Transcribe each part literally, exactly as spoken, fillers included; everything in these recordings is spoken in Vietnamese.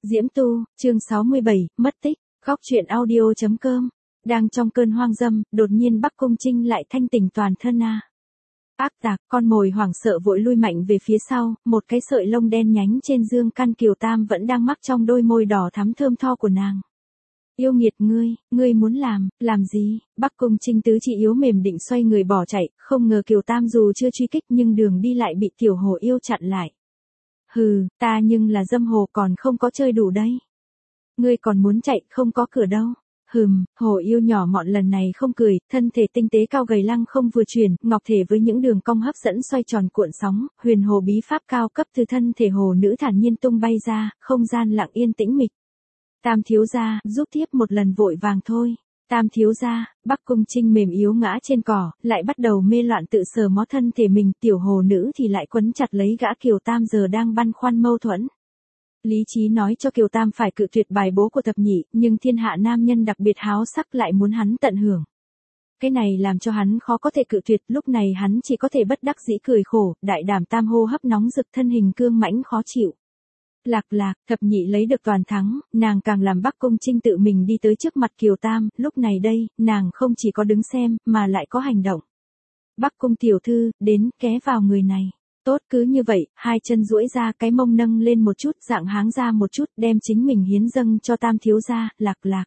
Diễm Tu, chương sáu mươi bảy, mất tích, góc truyện audio chấm com. Đang trong cơn hoang dâm, đột nhiên Bắc Cung Trinh lại thanh tỉnh toàn thân a. Ác tạc, con mồi hoảng sợ vội lui mạnh về phía sau, một cái sợi lông đen nhánh trên dương căn Kiều Tam vẫn đang mắc trong đôi môi đỏ thắm thơm tho của nàng. Yêu nghiệt ngươi, ngươi muốn làm, làm gì? Bắc Cung Trinh tứ chi yếu mềm định xoay người bỏ chạy, không ngờ Kiều Tam dù chưa truy kích nhưng đường đi lại bị tiểu hồ yêu chặn lại. Hừ, ta nhưng là dâm hồ còn không có chơi đủ đây. Ngươi còn muốn chạy, không có cửa đâu. Hừm, hồ yêu nhỏ mọn lần này không cười, thân thể tinh tế cao gầy lăng không vừa chuyển, ngọc thể với những đường cong hấp dẫn xoay tròn cuộn sóng, huyền hồ bí pháp cao cấp từ thân thể hồ nữ thản nhiên tung bay ra, không gian lặng yên tĩnh mịch. Tam thiếu gia, giúp tiếp một lần vội vàng thôi. Tam thiếu gia, Bắc Cung Trinh mềm yếu ngã trên cỏ, lại bắt đầu mê loạn tự sờ mó thân thể mình, tiểu hồ nữ thì lại quấn chặt lấy gã Kiều Tam giờ đang băn khoăn mâu thuẫn. Lý trí nói cho Kiều Tam phải cự tuyệt bài bố của thập nhị, nhưng thiên hạ nam nhân đặc biệt háo sắc lại muốn hắn tận hưởng. Cái này làm cho hắn khó có thể cự tuyệt, lúc này hắn chỉ có thể bất đắc dĩ cười khổ, đại đảm tam hô hấp nóng rực thân hình cương mãnh khó chịu. Lạc lạc, thập nhị lấy được toàn thắng, nàng càng làm Bắc Cung Trinh tự mình đi tới trước mặt Kiều Tam, lúc này đây, nàng không chỉ có đứng xem, mà lại có hành động. Bắc Cung tiểu thư, đến, ké vào người này. Tốt cứ như vậy, hai chân duỗi ra, cái mông nâng lên một chút, dạng háng ra một chút, đem chính mình hiến dâng cho Tam thiếu gia, lạc lạc.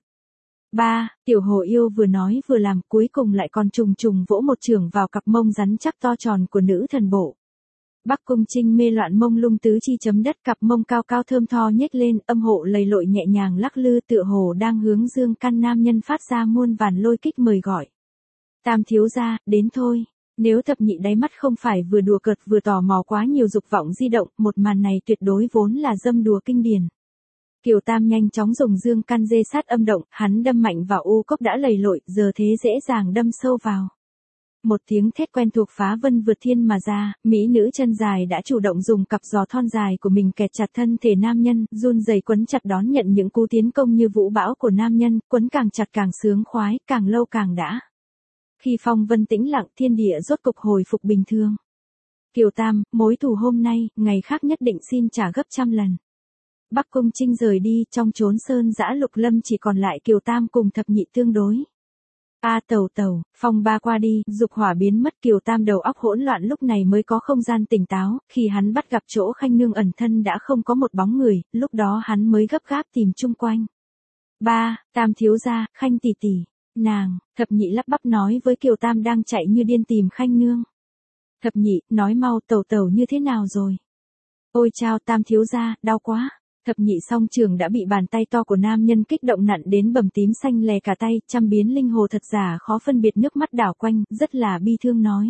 Ba, tiểu hồ yêu vừa nói vừa làm, cuối cùng lại còn trùng trùng vỗ một chưởng vào cặp mông rắn chắc to tròn của nữ thần bộ. Bắc Cung Trinh mê loạn mông lung tứ chi chấm đất, cặp mông cao cao thơm tho nhếch lên, âm hộ lầy lội nhẹ nhàng lắc lư, tựa hồ đang hướng dương căn nam nhân phát ra muôn vàn lôi kích mời gọi. Tam thiếu gia, đến thôi. Nếu thập nhị đáy mắt không phải vừa đùa cợt vừa tò mò quá nhiều dục vọng di động, một màn này tuyệt đối vốn là dâm đùa kinh điển. Kiều Tam nhanh chóng dùng dương căn dê sát âm động, hắn đâm mạnh vào u cốc đã lầy lội, giờ thế dễ dàng đâm sâu vào. Một tiếng thét quen thuộc phá vân vượt thiên mà ra, mỹ nữ chân dài đã chủ động dùng cặp giò thon dài của mình kẹt chặt thân thể nam nhân, run rẩy quấn chặt đón nhận những cú tiến công như vũ bão của nam nhân, quấn càng chặt càng sướng khoái, càng lâu càng đã. Khi phong vân tĩnh lặng, thiên địa rốt cục hồi phục bình thường. Kiều Tam, mối thù hôm nay, ngày khác nhất định xin trả gấp trăm lần. Bắc Cung Trinh rời đi, trong chốn sơn dã lục lâm chỉ còn lại Kiều Tam cùng thập nhị tương đối. A à, tàu tàu, phong ba qua đi, dục hỏa biến mất, Kiều Tam đầu óc hỗn loạn lúc này mới có không gian tỉnh táo, khi hắn bắt gặp chỗ Khanh nương ẩn thân đã không có một bóng người, lúc đó hắn mới gấp gáp tìm chung quanh. Ba, Tam thiếu gia, Khanh tỷ tỷ. Nàng, thập nhị lắp bắp nói với Kiều Tam đang chạy như điên tìm Khanh nương. Thập nhị, nói mau, tàu tàu như thế nào rồi? Ôi chao, Tam thiếu gia, đau quá. Thập nhị song trường đã bị bàn tay to của nam nhân kích động nặn đến bầm tím xanh lè cả tay, trăm biến linh hồ thật giả khó phân biệt, nước mắt đảo quanh, rất là bi thương nói.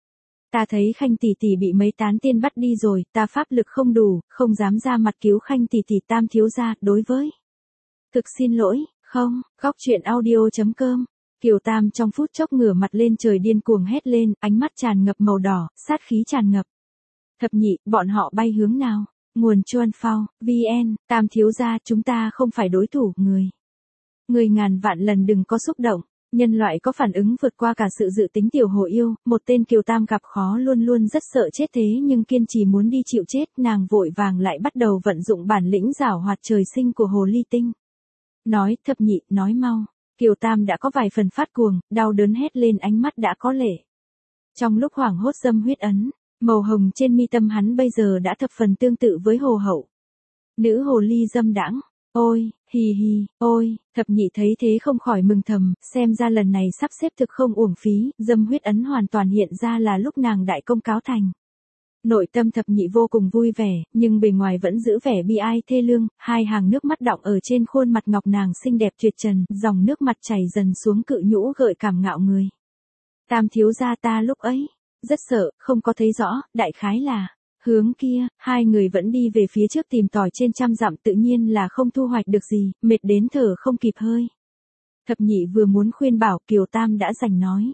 Ta thấy Khanh tỷ tỷ bị mấy tán tiên bắt đi rồi, ta pháp lực không đủ, không dám ra mặt cứu Khanh tỷ tỷ. Tam thiếu gia, đối với. Thực xin lỗi, không, góc truyện audio chấm com. Kiều Tam trong phút chốc ngửa mặt lên trời điên cuồng hét lên, ánh mắt tràn ngập màu đỏ, sát khí tràn ngập. Thập nhị, bọn họ bay hướng nào? Nguồn Chuan Phao, vn, Tam thiếu gia, chúng ta không phải đối thủ, người. Người ngàn vạn lần đừng có xúc động, nhân loại có phản ứng vượt qua cả sự dự tính. Tiểu hồ yêu, một tên Kiều Tam gặp khó luôn luôn rất sợ chết thế nhưng kiên trì muốn đi chịu chết, nàng vội vàng lại bắt đầu vận dụng bản lĩnh giảo hoạt trời sinh của hồ ly tinh. Nói, thập nhị, nói mau. Kiều Tam đã có vài phần phát cuồng, đau đớn hét lên, ánh mắt đã có lệ. Trong lúc hoảng hốt dâm huyết ấn, màu hồng trên mi tâm hắn bây giờ đã thập phần tương tự với hồ hậu. Nữ hồ ly dâm đãng, ôi, hì hì, ôi, thập nhị thấy thế không khỏi mừng thầm, xem ra lần này sắp xếp thực không uổng phí, dâm huyết ấn hoàn toàn hiện ra là lúc nàng đại công cáo thành. Nội tâm thập nhị vô cùng vui vẻ, nhưng bề ngoài vẫn giữ vẻ bi ai thê lương, hai hàng nước mắt đọng ở trên khuôn mặt ngọc nàng xinh đẹp tuyệt trần, dòng nước mặt chảy dần xuống cự nhũ gợi cảm ngạo người. Tam thiếu gia, ta lúc ấy rất sợ, không có thấy rõ, đại khái là hướng kia. Hai người vẫn đi về phía trước tìm tòi trên trăm dặm, tự nhiên là không thu hoạch được gì, mệt đến thở không kịp hơi. Thập nhị vừa muốn khuyên bảo, Kiều Tam đã giành nói.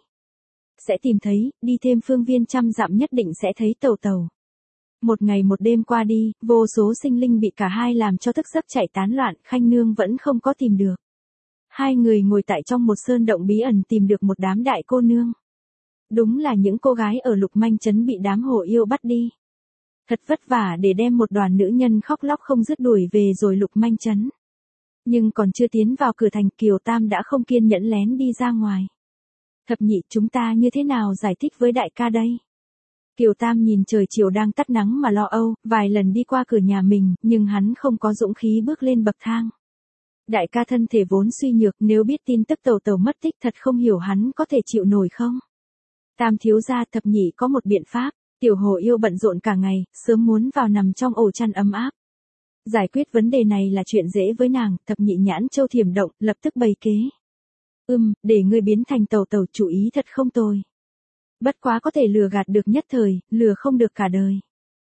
Sẽ tìm thấy, đi thêm phương viên trăm dặm nhất định sẽ thấy tàu tàu. Một ngày một đêm qua đi, vô số sinh linh bị cả hai làm cho thức giấc chạy tán loạn, Khanh nương vẫn không có tìm được. Hai người ngồi tại trong một sơn động bí ẩn tìm được một đám đại cô nương. Đúng là những cô gái ở Lục Manh trấn bị đám hồ yêu bắt đi. Thật vất vả để đem một đoàn nữ nhân khóc lóc không dứt đuổi về rồi Lục Manh Trấn. Nhưng còn chưa tiến vào cửa thành, Kiều Tam đã không kiên nhẫn lén đi ra ngoài. Thập nhị, chúng ta như thế nào giải thích với đại ca đây? Kiều Tam nhìn trời chiều đang tắt nắng mà lo âu, vài lần đi qua cửa nhà mình, nhưng hắn không có dũng khí bước lên bậc thang. Đại ca thân thể vốn suy nhược, nếu biết tin tức Tẩu Tẩu mất tích thật không hiểu hắn có thể chịu nổi không? Tam thiếu gia, thập nhị có một biện pháp. Tiểu Hồ Yêu bận rộn cả ngày, sớm muốn vào nằm trong ổ chăn ấm áp. Giải quyết vấn đề này là chuyện dễ với nàng, thập nhị nhãn châu thiểm động, lập tức bày kế. Ừm, để ngươi biến thành Tẩu Tẩu, chủ ý thật không tồi. Bất quá có thể lừa gạt được nhất thời, lừa không được cả đời.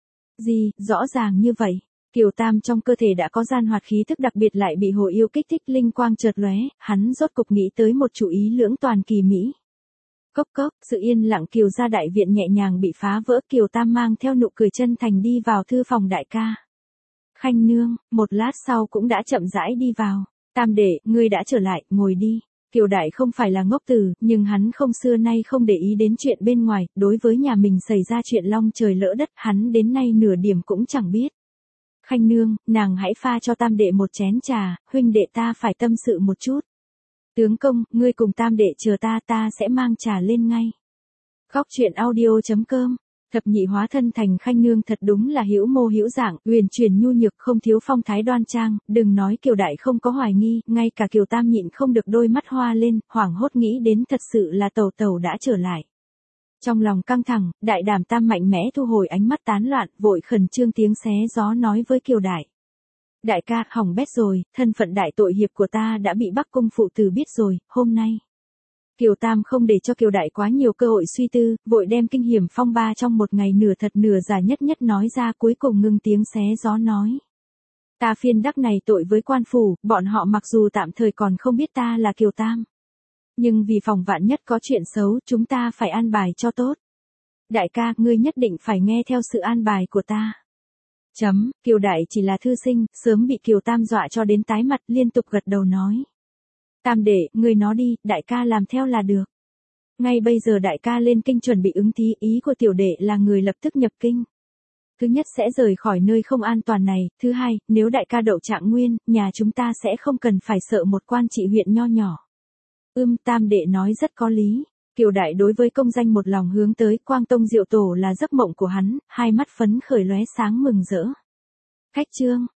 Gì, rõ ràng như vậy. Kiều Tam trong cơ thể đã có gian hoạt khí thức đặc biệt, lại bị Hồ Yêu kích thích, linh quang chợt lóe, hắn rốt cục nghĩ tới một chủ ý lưỡng toàn kỳ mỹ. Cốc cốc, sự yên lặng Kiều gia đại viện nhẹ nhàng bị phá vỡ, Kiều Tam mang theo nụ cười chân thành đi vào thư phòng đại ca. Khanh nương, một lát sau cũng đã chậm rãi đi vào. Tam đệ, ngươi đã trở lại, ngồi đi. Kiều đại không phải là ngốc tử, nhưng hắn không xưa nay không để ý đến chuyện bên ngoài, đối với nhà mình xảy ra chuyện long trời lỡ đất, hắn đến nay nửa điểm cũng chẳng biết. Khanh nương, nàng hãy pha cho tam đệ một chén trà, huynh đệ ta phải tâm sự một chút. Tướng công, ngươi cùng tam đệ chờ ta, ta sẽ mang trà lên ngay. Góc truyện audio chấm com. Thập nhị hóa thân thành Khanh nương thật đúng là hữu mô hữu dạng, uyển chuyển nhu nhược, không thiếu phong thái đoan trang, đừng nói Kiều đại không có hoài nghi, ngay cả Kiều Tam nhịn không được đôi mắt hoa lên, hoảng hốt nghĩ đến thật sự là Tẩu Tẩu đã trở lại. Trong lòng căng thẳng, đại đảm Tam mạnh mẽ thu hồi ánh mắt tán loạn, vội khẩn trương tiếng xé gió nói với Kiều đại. Đại ca, hỏng bét rồi, thân phận đại tội hiệp của ta đã bị Bắc Cung phụ tử biết rồi, hôm nay. Kiều Tam không để cho Kiều đại quá nhiều cơ hội suy tư, vội đem kinh hiểm phong ba trong một ngày nửa thật nửa giả nhất nhất nói ra, cuối cùng ngưng tiếng xé gió nói. Ta phiên đắc này tội với quan phủ, bọn họ mặc dù tạm thời còn không biết ta là Kiều Tam. Nhưng vì phòng vạn nhất có chuyện xấu, chúng ta phải an bài cho tốt. Đại ca, ngươi nhất định phải nghe theo sự an bài của ta. Chấm, Kiều đại chỉ là thư sinh, sớm bị Kiều Tam dọa cho đến tái mặt, liên tục gật đầu nói. Tam đệ, ngươi nói đi, đại ca làm theo là được. Ngay bây giờ đại ca lên kinh chuẩn bị ứng thí, ý của tiểu đệ là người lập tức nhập kinh. Thứ nhất sẽ rời khỏi nơi không an toàn này, thứ hai, nếu đại ca đậu trạng nguyên, nhà chúng ta sẽ không cần phải sợ một quan trị huyện nho nhỏ. Ưm, tam đệ nói rất có lý. Kiều đại đối với công danh một lòng hướng tới, Quang Tông Diệu Tổ là giấc mộng của hắn, hai mắt phấn khởi lóe sáng mừng rỡ. Khách trương,